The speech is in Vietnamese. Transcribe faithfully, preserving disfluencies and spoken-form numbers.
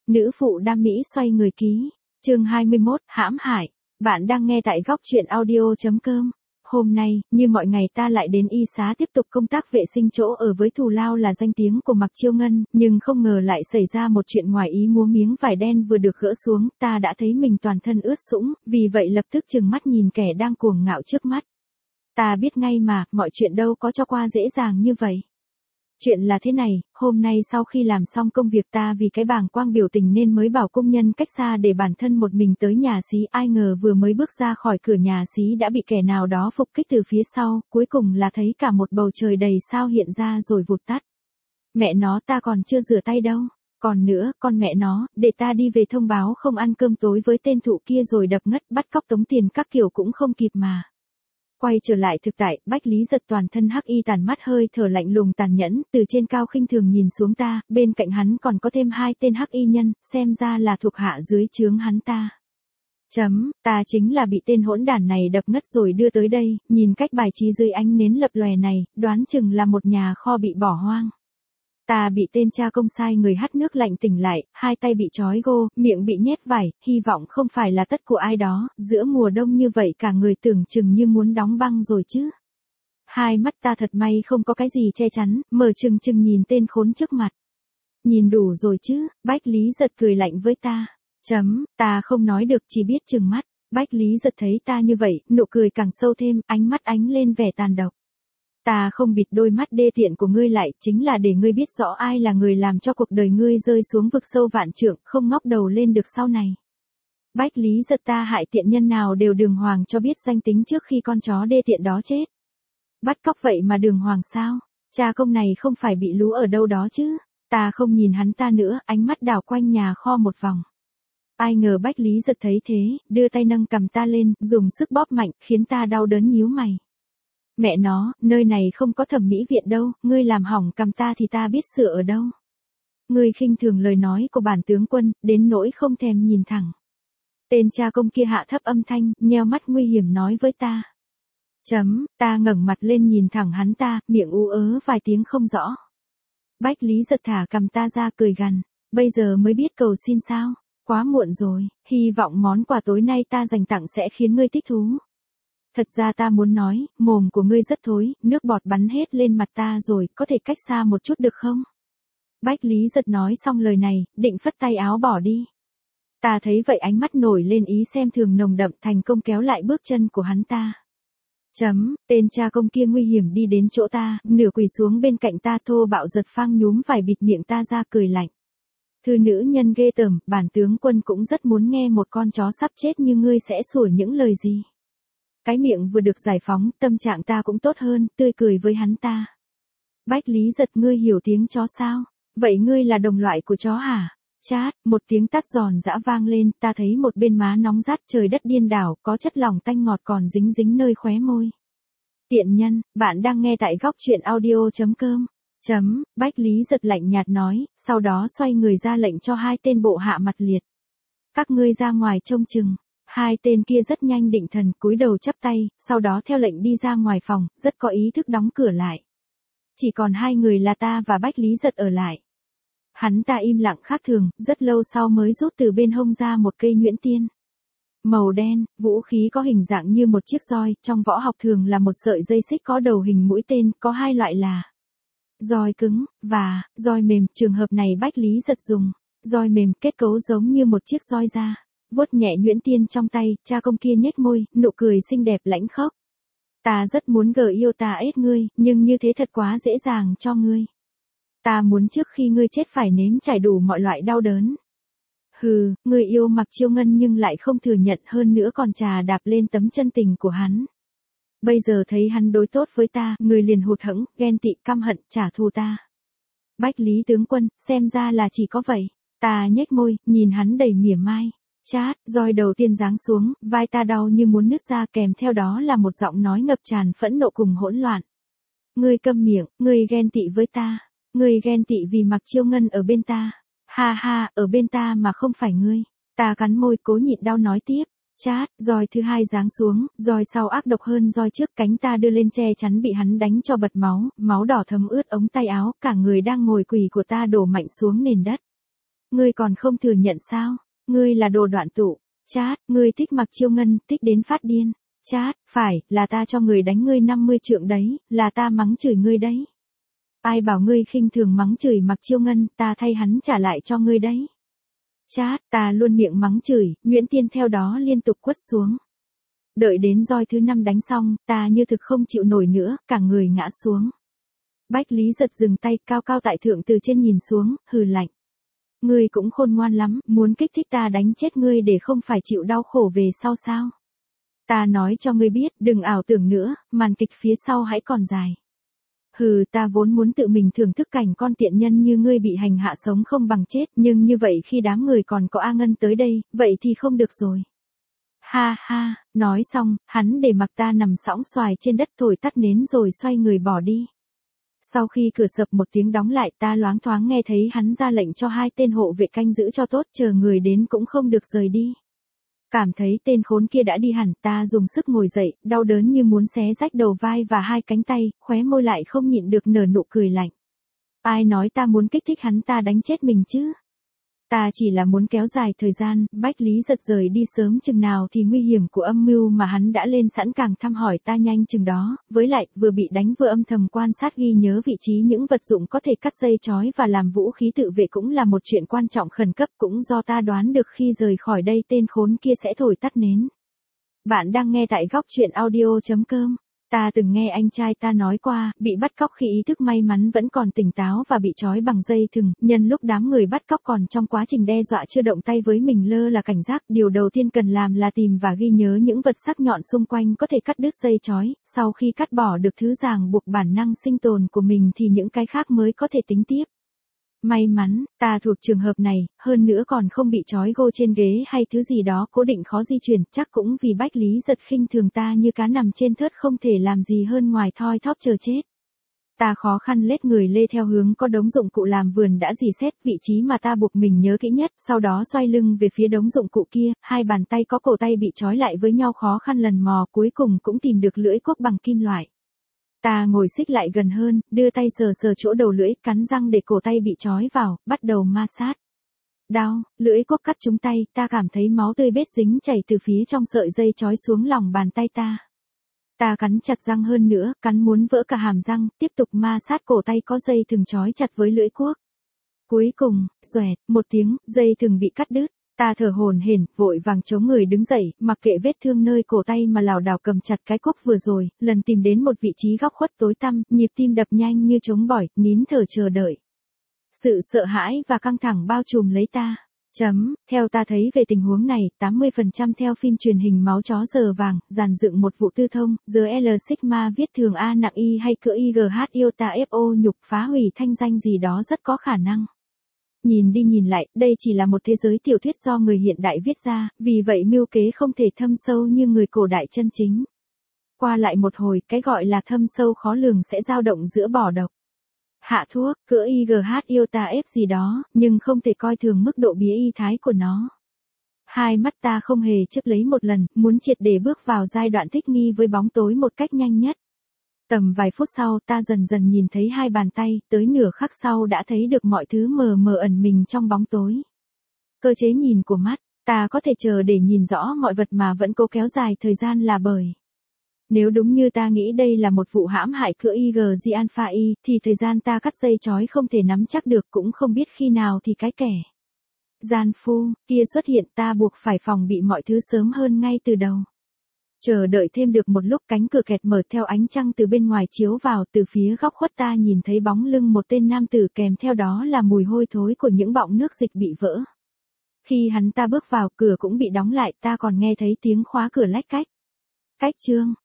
Nữ phụ đam mỹ xoay người ký. Chương hai mươi mốt, hãm hại. Bạn đang nghe tại góc truyện audio chấm com. Hôm nay, như mọi ngày ta lại đến y xá tiếp tục công tác vệ sinh chỗ ở với thù lao là danh tiếng của Mạc Chiêu Ngân, nhưng không ngờ lại xảy ra một chuyện ngoài ý muốn. Miếng vải đen vừa được gỡ xuống, ta đã thấy mình toàn thân ướt sũng, vì vậy lập tức trừng mắt nhìn kẻ đang cuồng ngạo trước mắt. Ta biết ngay mà, mọi chuyện đâu có cho qua dễ dàng như vậy. Chuyện là thế này, hôm nay sau khi làm xong công việc ta vì cái bàng quang biểu tình nên mới bảo công nhân cách xa để bản thân một mình tới nhà xí, ai ngờ vừa mới bước ra khỏi cửa nhà xí đã bị kẻ nào đó phục kích từ phía sau, cuối cùng là thấy cả một bầu trời đầy sao hiện ra rồi vụt tắt. Mẹ nó, ta còn chưa rửa tay đâu. Còn nữa, con mẹ nó, để ta đi về thông báo không ăn cơm tối với tên thụ kia rồi đập ngất bắt cóc tống tiền các kiểu cũng không kịp mà. Quay trở lại thực tại, Bách Lý Giật toàn thân hắc y tàn mắt hơi thở lạnh lùng tàn nhẫn, từ trên cao khinh thường nhìn xuống ta, bên cạnh hắn còn có thêm hai tên hắc y nhân, xem ra là thuộc hạ dưới trướng hắn ta. Chấm, ta chính là bị tên hỗn đản này đập ngất rồi đưa tới đây, nhìn cách bài trí dưới ánh nến lập lòe này, đoán chừng là một nhà kho bị bỏ hoang. Ta bị tên cha công sai người hắt nước lạnh tỉnh lại, hai tay bị trói gô, miệng bị nhét vải, hy vọng không phải là tất của ai đó, giữa mùa đông như vậy cả người tưởng chừng như muốn đóng băng rồi chứ. Hai mắt ta thật may không có cái gì che chắn, mở chừng chừng nhìn tên khốn trước mặt. Nhìn đủ rồi chứ, Bách Lý Giật cười lạnh với ta. Chấm, ta không nói được chỉ biết chừng mắt. Bách Lý Giật thấy ta như vậy, nụ cười càng sâu thêm, ánh mắt ánh lên vẻ tàn độc. Ta không bịt đôi mắt đê tiện của ngươi lại, chính là để ngươi biết rõ ai là người làm cho cuộc đời ngươi rơi xuống vực sâu vạn trượng, không ngóc đầu lên được sau này. Bách Lý Giật, ta hại tiện nhân nào đều đường hoàng cho biết danh tính trước khi con chó đê tiện đó chết. Bắt cóc vậy mà đường hoàng sao? Cha công này không phải bị lú ở đâu đó chứ? Ta không nhìn hắn ta nữa, ánh mắt đảo quanh nhà kho một vòng. Ai ngờ Bách Lý Giật thấy thế, đưa tay nâng cầm ta lên, dùng sức bóp mạnh, khiến ta đau đớn nhíu mày. Mẹ nó, nơi này không có thẩm mỹ viện đâu, ngươi làm hỏng cầm ta thì ta biết sửa ở đâu. Ngươi khinh thường lời nói của bản tướng quân, đến nỗi không thèm nhìn thẳng. Tên cha công kia hạ thấp âm thanh, nheo mắt nguy hiểm nói với ta. Chấm, ta ngẩng mặt lên nhìn thẳng hắn ta, miệng ú ớ vài tiếng không rõ. Bách Lý Giật thả cầm ta ra cười gằn, bây giờ mới biết cầu xin sao, quá muộn rồi, hy vọng món quà tối nay ta dành tặng sẽ khiến ngươi thích thú. Thật ra ta muốn nói, mồm của ngươi rất thối, nước bọt bắn hết lên mặt ta rồi, có thể cách xa một chút được không? Bách Lý Giật nói xong lời này, định phất tay áo bỏ đi. Ta thấy vậy ánh mắt nổi lên ý xem thường nồng đậm, thành công kéo lại bước chân của hắn ta. Chấm, tên cha công kia nguy hiểm đi đến chỗ ta, nửa quỳ xuống bên cạnh ta thô bạo giật phang nhúm vải bịt miệng ta ra cười lạnh. Thư nữ nhân ghê tởm, bản tướng quân cũng rất muốn nghe một con chó sắp chết như ngươi sẽ sủa những lời gì. Cái miệng vừa được giải phóng, tâm trạng ta cũng tốt hơn, tươi cười với hắn ta. Bách Lý Giật, ngươi hiểu tiếng chó sao? Vậy ngươi là đồng loại của chó hả? Chát, một tiếng tát giòn giã vang lên, ta thấy một bên má nóng rát, trời đất điên đảo, có chất lỏng tanh ngọt còn dính dính nơi khóe môi. Tiện nhân, bạn đang nghe tại góc truyện audio chấm com. Chấm, Bách Lý Giật lạnh nhạt nói, sau đó xoay người ra lệnh cho hai tên bộ hạ mặt liệt. Các ngươi ra ngoài trông chừng. Hai tên kia rất nhanh định thần, cúi đầu chắp tay, sau đó theo lệnh đi ra ngoài phòng, rất có ý thức đóng cửa lại. Chỉ còn hai người là ta và Bách Lý Giật ở lại. Hắn ta im lặng khác thường, rất lâu sau mới rút từ bên hông ra một cây nhuyễn tiên. Màu đen, vũ khí có hình dạng như một chiếc roi, trong võ học thường là một sợi dây xích có đầu hình mũi tên, có hai loại là roi cứng, và roi mềm, trường hợp này Bách Lý Giật dùng roi mềm, kết cấu giống như một chiếc roi da. Vuốt nhẹ nhuyễn tiên trong tay, cha công kia nhếch môi, nụ cười xinh đẹp lãnh khốc. Ta rất muốn gờ yêu ta ết ngươi, nhưng như thế thật quá dễ dàng cho ngươi. Ta muốn trước khi ngươi chết phải nếm trải đủ mọi loại đau đớn. Hừ, ngươi yêu Mạc Chiêu Ngân nhưng lại không thừa nhận, hơn nữa còn trà đạp lên tấm chân tình của hắn. Bây giờ thấy hắn đối tốt với ta, ngươi liền hụt hẫng, ghen tị, căm hận, trả thù ta. Bách Lý tướng quân, xem ra là chỉ có vậy. Ta nhếch môi, nhìn hắn đầy mỉa mai. Chát, roi đầu tiên giáng xuống, vai ta đau như muốn nứt ra, kèm theo đó là một giọng nói ngập tràn phẫn nộ cùng hỗn loạn. Ngươi câm miệng, ngươi ghen tị với ta. Ngươi ghen tị vì Mạc Chiêu Ngân ở bên ta. Ha ha, ở bên ta mà không phải ngươi. Ta cắn môi cố nhịn đau nói tiếp. Chát, roi thứ hai giáng xuống, roi sau ác độc hơn roi trước, cánh ta đưa lên che chắn bị hắn đánh cho bật máu, máu đỏ thấm ướt ống tay áo, cả người đang ngồi quỳ của ta đổ mạnh xuống nền đất. Ngươi còn không thừa nhận sao? Ngươi là đồ đoạn tụ. Chát, ngươi thích Mạc Chiêu Ngân, thích đến phát điên. Chát, phải, là ta cho người đánh ngươi năm mươi trượng đấy, là ta mắng chửi ngươi đấy. Ai bảo ngươi khinh thường mắng chửi Mạc Chiêu Ngân, ta thay hắn trả lại cho ngươi đấy. Chát, ta luôn miệng mắng chửi, Nguyễn Tiên theo đó liên tục quất xuống. Đợi đến roi thứ năm đánh xong, ta như thực không chịu nổi nữa, cả người ngã xuống. Bách Lý Giật dừng tay, cao cao tại thượng từ trên nhìn xuống, hừ lạnh. Ngươi cũng khôn ngoan lắm, muốn kích thích ta đánh chết ngươi để không phải chịu đau khổ về sau sao? Ta nói cho ngươi biết, đừng ảo tưởng nữa, màn kịch phía sau hãy còn dài. Hừ, ta vốn muốn tự mình thưởng thức cảnh con tiện nhân như ngươi bị hành hạ sống không bằng chết, nhưng như vậy khi đám người còn có A Ngân tới đây, vậy thì không được rồi. Ha ha, nói xong, hắn để mặc ta nằm sõng xoài trên đất thổi tắt nến rồi xoay người bỏ đi. Sau khi cửa sập một tiếng đóng lại, ta loáng thoáng nghe thấy hắn ra lệnh cho hai tên hộ vệ canh giữ cho tốt, chờ người đến cũng không được rời đi. Cảm thấy tên khốn kia đã đi hẳn, ta dùng sức ngồi dậy, đau đớn như muốn xé rách đầu vai và hai cánh tay, khóe môi lại không nhịn được nở nụ cười lạnh. Ai nói ta muốn kích thích hắn ta đánh chết mình chứ? Ta chỉ là muốn kéo dài thời gian, Bách Lý Giật rời đi sớm chừng nào thì nguy hiểm của âm mưu mà hắn đã lên sẵn càng thăm hỏi ta nhanh chừng đó, với lại, vừa bị đánh vừa âm thầm quan sát ghi nhớ vị trí những vật dụng có thể cắt dây chói và làm vũ khí tự vệ cũng là một chuyện quan trọng khẩn cấp, cũng do ta đoán được khi rời khỏi đây tên khốn kia sẽ thổi tắt nến. Bạn đang nghe tại góc truyện audio chấm com. Ta từng nghe anh trai ta nói qua, bị bắt cóc khi ý thức may mắn vẫn còn tỉnh táo và bị trói bằng dây thừng, nhân lúc đám người bắt cóc còn trong quá trình đe dọa chưa động tay với mình lơ là cảnh giác, điều đầu tiên cần làm là tìm và ghi nhớ những vật sắc nhọn xung quanh có thể cắt đứt dây trói, sau khi cắt bỏ được thứ ràng buộc bản năng sinh tồn của mình thì những cái khác mới có thể tính tiếp. May mắn, ta thuộc trường hợp này, hơn nữa còn không bị trói gô trên ghế hay thứ gì đó cố định khó di chuyển, chắc cũng vì Bách Lý Giật khinh thường ta như cá nằm trên thớt không thể làm gì hơn ngoài thoi thóp chờ chết. Ta khó khăn lết người lê theo hướng có đống dụng cụ làm vườn đã dì xét vị trí mà ta buộc mình nhớ kỹ nhất, sau đó xoay lưng về phía đống dụng cụ kia, hai bàn tay có cổ tay bị trói lại với nhau khó khăn lần mò, cuối cùng cũng tìm được lưỡi cuốc bằng kim loại. Ta ngồi xích lại gần hơn, đưa tay sờ sờ chỗ đầu lưỡi, cắn răng để cổ tay bị trói vào, bắt đầu ma sát. Đau, lưỡi cuốc cắt trúng tay, ta cảm thấy máu tươi bết dính chảy từ phía trong sợi dây trói xuống lòng bàn tay ta. Ta cắn chặt răng hơn nữa, cắn muốn vỡ cả hàm răng, tiếp tục ma sát cổ tay có dây thừng trói chặt với lưỡi cuốc. Cuối cùng, xoẹt, một tiếng, dây thừng bị cắt đứt. Ta thở hổn hển, vội vàng chống người đứng dậy, mặc kệ vết thương nơi cổ tay mà lảo đảo cầm chặt cái cuốc vừa rồi, lần tìm đến một vị trí góc khuất tối tăm, nhịp tim đập nhanh như trống bỏi, nín thở chờ đợi. Sự sợ hãi và căng thẳng bao trùm lấy ta. Chấm, theo ta thấy về tình huống này, tám mươi phần trăm theo phim truyền hình Máu chó giờ vàng, dàn dựng một vụ tư thông, giờ L Sigma viết thường A nặng Y hay cỡ I G H iota F O nhục phá hủy thanh danh gì đó rất có khả năng. Nhìn đi nhìn lại, đây chỉ là một thế giới tiểu thuyết do người hiện đại viết ra, vì vậy mưu kế không thể thâm sâu như người cổ đại chân chính. Qua lại một hồi, cái gọi là thâm sâu khó lường sẽ dao động giữa bỏ độc, hạ thuốc, cỡ I G H iota F gì đó, nhưng không thể coi thường mức độ bía y thái của nó. Hai mắt ta không hề chớp lấy một lần, muốn triệt để bước vào giai đoạn thích nghi với bóng tối một cách nhanh nhất. Tầm vài phút sau ta dần dần nhìn thấy hai bàn tay, tới nửa khắc sau đã thấy được mọi thứ mờ mờ ẩn mình trong bóng tối. Cơ chế nhìn của mắt, ta có thể chờ để nhìn rõ mọi vật mà vẫn cố kéo dài thời gian là bởi. Nếu đúng như ta nghĩ đây là một vụ hãm hại cỡ I G G Alpha Y, thì thời gian ta cắt dây trói không thể nắm chắc được cũng không biết khi nào thì cái kẻ gian phu kia xuất hiện, ta buộc phải phòng bị mọi thứ sớm hơn ngay từ đầu. Chờ đợi thêm được một lúc cánh cửa kẹt mở theo ánh trăng từ bên ngoài chiếu vào, từ phía góc khuất ta nhìn thấy bóng lưng một tên nam tử kèm theo đó là mùi hôi thối của những bọng nước dịch bị vỡ. Khi hắn ta bước vào cửa cũng bị đóng lại, ta còn nghe thấy tiếng khóa cửa lách cách. Cách chương,